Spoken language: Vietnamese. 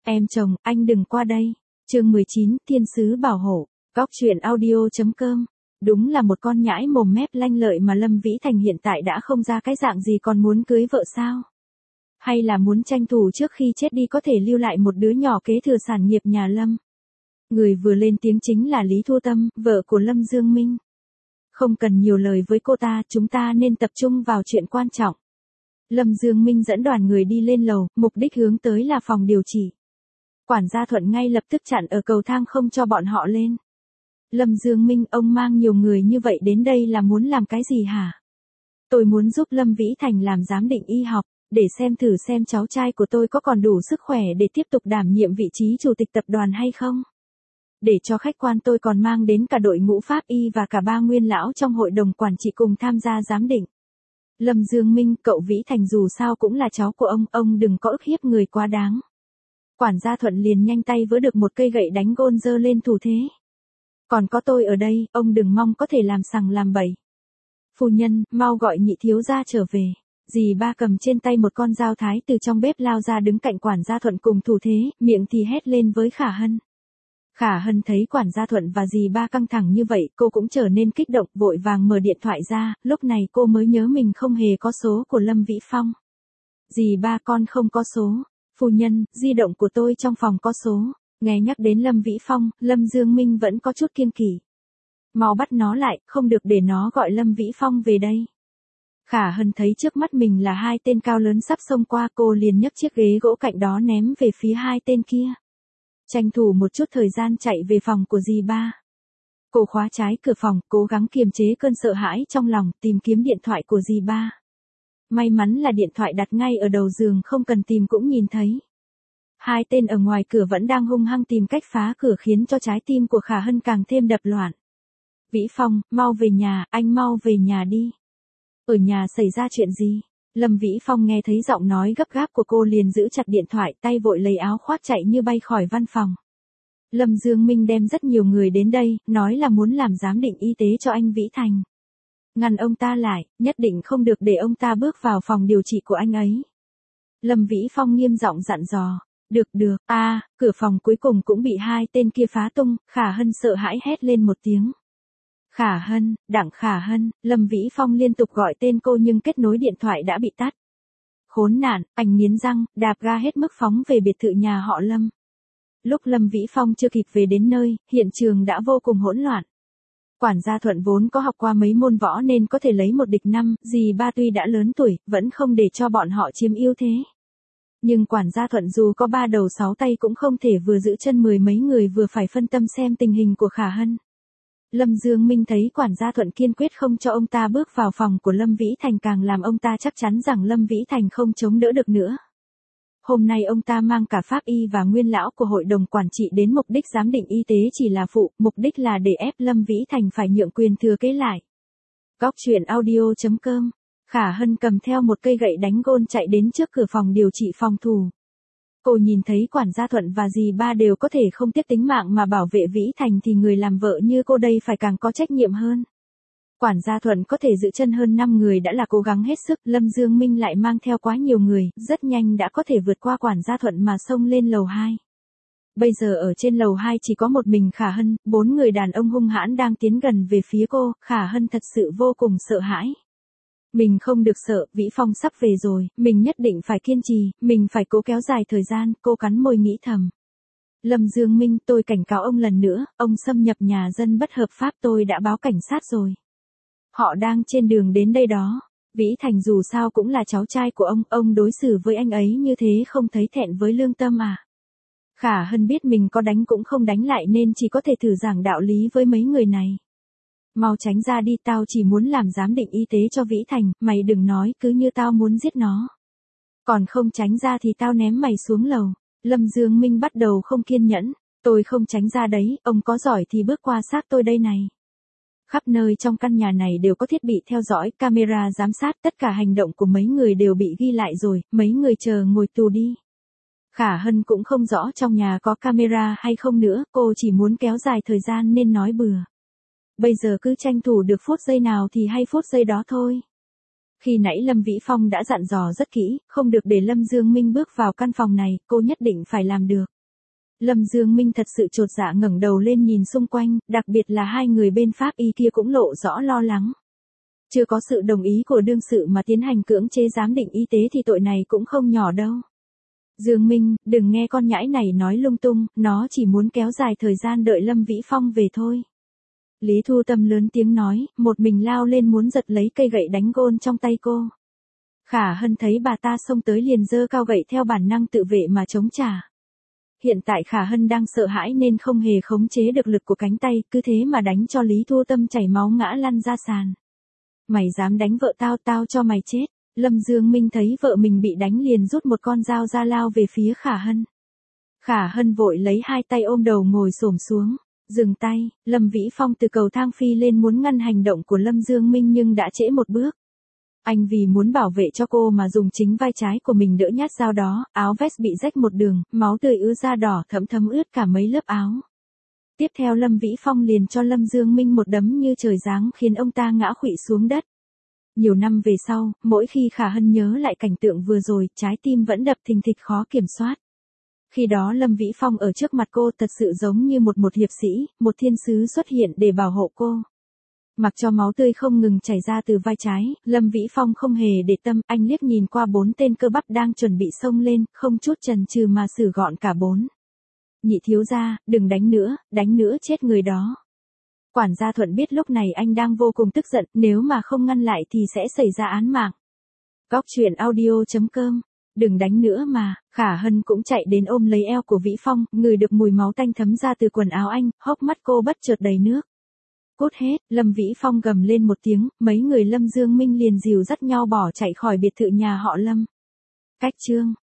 Em chồng, anh đừng qua đây. Chương 19, Thiên sứ bảo hộ. Góc truyện audio.com. Đúng là một con nhãi mồm mép lanh lợi mà Lâm Vĩ Thành hiện tại đã không ra cái dạng gì còn muốn cưới vợ sao? Hay là muốn tranh thủ trước khi chết đi có thể lưu lại một đứa nhỏ kế thừa sản nghiệp nhà Lâm? Người vừa lên tiếng chính là Lý Thu Tâm, vợ của Lâm Dương Minh. Không cần nhiều lời với cô ta, chúng ta nên tập trung vào chuyện quan trọng. Lâm Dương Minh dẫn đoàn người đi lên lầu, mục đích hướng tới là phòng điều trị. Quản gia Thuận ngay lập tức chặn ở cầu thang không cho bọn họ lên. Lâm Dương Minh, ông mang nhiều người như vậy đến đây là muốn làm cái gì hả? Tôi muốn giúp Lâm Vĩ Thành làm giám định y học, để xem thử xem cháu trai của tôi có còn đủ sức khỏe để tiếp tục đảm nhiệm vị trí chủ tịch tập đoàn hay không. Để cho khách quan tôi còn mang đến cả đội ngũ pháp y và cả 3 nguyên lão trong hội đồng quản trị cùng tham gia giám định. Lâm Dương Minh, cậu Vĩ Thành dù sao cũng là cháu của ông đừng có ức hiếp người quá đáng. Quản gia Thuận liền nhanh tay vớ được một cây gậy đánh gôn giơ lên thủ thế. Còn có tôi ở đây, ông đừng mong có thể làm sằng làm bậy. Phu nhân, mau gọi nhị thiếu gia trở về. Dì ba cầm trên tay một con dao thái từ trong bếp lao ra đứng cạnh quản gia Thuận cùng thủ thế, miệng thì hét lên với Khả Hân. Khả Hân thấy quản gia Thuận và dì ba căng thẳng như vậy, cô cũng trở nên kích động, vội vàng mở điện thoại ra, lúc này cô mới nhớ mình không hề có số của Lâm Vĩ Phong. Dì ba, con không có số. Phu nhân, di động của tôi trong phòng có số. Nghe nhắc đến Lâm Vĩ Phong, Lâm Dương Minh vẫn có chút kiêng kỵ. Mau bắt nó lại, không được để nó gọi Lâm Vĩ Phong về đây. Khả Hân thấy trước mắt mình là 2 tên cao lớn sắp xông qua, cô liền nhấc chiếc ghế gỗ cạnh đó ném về phía 2 tên kia. Tranh thủ một chút thời gian chạy về phòng của dì ba. Cô khóa trái cửa phòng, cố gắng kiềm chế cơn sợ hãi trong lòng, tìm kiếm điện thoại của dì ba. May mắn là điện thoại đặt ngay ở đầu giường, không cần tìm cũng nhìn thấy. 2 tên ở ngoài cửa vẫn đang hung hăng tìm cách phá cửa khiến cho trái tim của Khả Hân càng thêm đập loạn. Vĩ Phong, mau về nhà, anh mau về nhà đi. Ở nhà xảy ra chuyện gì? Lâm Vĩ Phong nghe thấy giọng nói gấp gáp của cô liền giữ chặt điện thoại, tay vội lấy áo khoác chạy như bay khỏi văn phòng. Lâm Dương Minh đem rất nhiều người đến đây, nói là muốn làm giám định y tế cho anh Vĩ Thành. Ngăn ông ta lại, nhất định không được để ông ta bước vào phòng điều trị của anh ấy. Lâm Vĩ Phong nghiêm giọng dặn dò. Được, cửa phòng cuối cùng cũng bị 2 tên kia phá tung, Khả Hân sợ hãi hét lên một tiếng. Khả Hân, Đặng Khả Hân, Lâm Vĩ Phong liên tục gọi tên cô nhưng kết nối điện thoại đã bị tắt. Khốn nạn, anh nghiến răng, đạp ga hết mức phóng về biệt thự nhà họ Lâm. Lúc Lâm Vĩ Phong chưa kịp về đến nơi, hiện trường đã vô cùng hỗn loạn. Quản gia Thuận vốn có học qua mấy môn võ nên có thể lấy một địch 5, dì ba tuy đã lớn tuổi, vẫn không để cho bọn họ chiếm ưu thế. Nhưng quản gia Thuận dù có 3 đầu 6 tay cũng không thể vừa giữ chân 10 mấy người vừa phải phân tâm xem tình hình của Khả Hân. Lâm Dương Minh thấy quản gia Thuận kiên quyết không cho ông ta bước vào phòng của Lâm Vĩ Thành càng làm ông ta chắc chắn rằng Lâm Vĩ Thành không chống đỡ được nữa. Hôm nay ông ta mang cả pháp y và nguyên lão của hội đồng quản trị đến, mục đích giám định y tế chỉ là phụ, mục đích là để ép Lâm Vĩ Thành phải nhượng quyền thừa kế lại. Góc truyện audio.com. Khả Hân cầm theo một cây gậy đánh gôn chạy đến trước cửa phòng điều trị phòng thủ. Cô nhìn thấy quản gia Thuận và dì ba đều có thể không tiếc tính mạng mà bảo vệ Vĩ Thành thì người làm vợ như cô đây phải càng có trách nhiệm hơn. Quản gia Thuận có thể giữ chân hơn 5 người đã là cố gắng hết sức, Lâm Dương Minh lại mang theo quá nhiều người, rất nhanh đã có thể vượt qua quản gia Thuận mà xông lên lầu 2. Bây giờ ở trên lầu 2 chỉ có một mình Khả Hân, 4 người đàn ông hung hãn đang tiến gần về phía cô, Khả Hân thật sự vô cùng sợ hãi. Mình không được sợ, Vĩ Phong sắp về rồi, mình nhất định phải kiên trì, mình phải cố kéo dài thời gian, cô cắn môi nghĩ thầm. Lâm Dương Minh, tôi cảnh cáo ông lần nữa, ông xâm nhập nhà dân bất hợp pháp, tôi đã báo cảnh sát rồi. Họ đang trên đường đến đây đó. Vĩ Thành dù sao cũng là cháu trai của ông đối xử với anh ấy như thế không thấy thẹn với lương tâm à? Khả Hân biết mình có đánh cũng không đánh lại nên chỉ có thể thử giảng đạo lý với mấy người này. Mau tránh ra đi, tao chỉ muốn làm giám định y tế cho Vĩ Thành, mày đừng nói cứ như tao muốn giết nó. Còn không tránh ra thì tao ném mày xuống lầu. Lâm Dương Minh bắt đầu không kiên nhẫn, tôi không tránh ra đấy, ông có giỏi thì bước qua xác tôi đây này. Khắp nơi trong căn nhà này đều có thiết bị theo dõi, camera giám sát, tất cả hành động của mấy người đều bị ghi lại rồi, mấy người chờ ngồi tù đi. Khả Hân cũng không rõ trong nhà có camera hay không nữa, cô chỉ muốn kéo dài thời gian nên nói bừa. Bây giờ cứ tranh thủ được phút giây nào thì hay phút giây đó thôi. Khi nãy Lâm Vĩ Phong đã dặn dò rất kỹ, không được để Lâm Dương Minh bước vào căn phòng này, cô nhất định phải làm được. Lâm Dương Minh thật sự chột dạ ngẩng đầu lên nhìn xung quanh, đặc biệt là hai người bên pháp y kia cũng lộ rõ lo lắng. Chưa có sự đồng ý của đương sự mà tiến hành cưỡng chế giám định y tế thì tội này cũng không nhỏ đâu. Dương Minh, đừng nghe con nhãi này nói lung tung, nó chỉ muốn kéo dài thời gian đợi Lâm Vĩ Phong về thôi. Lý Thu Tâm lớn tiếng nói, một mình lao lên muốn giật lấy cây gậy đánh gôn trong tay cô. Khả Hân thấy bà ta xông tới liền giơ cao gậy theo bản năng tự vệ mà chống trả. Hiện tại Khả Hân đang sợ hãi nên không hề khống chế được lực của cánh tay, cứ thế mà đánh cho Lý Thu Tâm chảy máu ngã lăn ra sàn. Mày dám đánh vợ tao, tao cho mày chết. Lâm Dương Minh thấy vợ mình bị đánh liền rút một con dao ra lao về phía Khả Hân. Khả Hân vội lấy hai tay ôm đầu ngồi xổm xuống. Dừng tay, Lâm Vĩ Phong từ cầu thang phi lên muốn ngăn hành động của Lâm Dương Minh nhưng đã trễ một bước. Anh vì muốn bảo vệ cho cô mà dùng chính vai trái của mình đỡ nhát dao đó, áo vest bị rách một đường, máu tươi ứa ra đỏ thẫm thấm ướt cả mấy lớp áo. Tiếp theo Lâm Vĩ Phong liền cho Lâm Dương Minh một đấm như trời giáng khiến ông ta ngã khuỵu xuống đất. Nhiều năm về sau, mỗi khi Khả Hân nhớ lại cảnh tượng vừa rồi, trái tim vẫn đập thình thịch khó kiểm soát. Khi đó Lâm Vĩ Phong ở trước mặt cô thật sự giống như một hiệp sĩ, một thiên sứ xuất hiện để bảo hộ cô. Mặc cho máu tươi không ngừng chảy ra từ vai trái, Lâm Vĩ Phong không hề để tâm, anh liếc nhìn qua 4 tên cơ bắp đang chuẩn bị xông lên, không chút chần chừ mà xử gọn cả 4. Nhị thiếu gia, đừng đánh nữa chết người đó. Quản gia Thuận biết lúc này anh đang vô cùng tức giận, nếu mà không ngăn lại thì sẽ xảy ra án mạng. Góc truyện audio.com. Đừng đánh nữa mà. Khả Hân cũng chạy đến ôm lấy eo của Vĩ Phong, ngửi được mùi máu tanh thấm ra từ quần áo anh, hốc mắt cô bất chợt đầy nước. Cút hết, Lâm Vĩ Phong gầm lên một tiếng, mấy người Lâm Dương Minh liền dìu dắt nhau bỏ chạy khỏi biệt thự nhà họ Lâm. Cách chương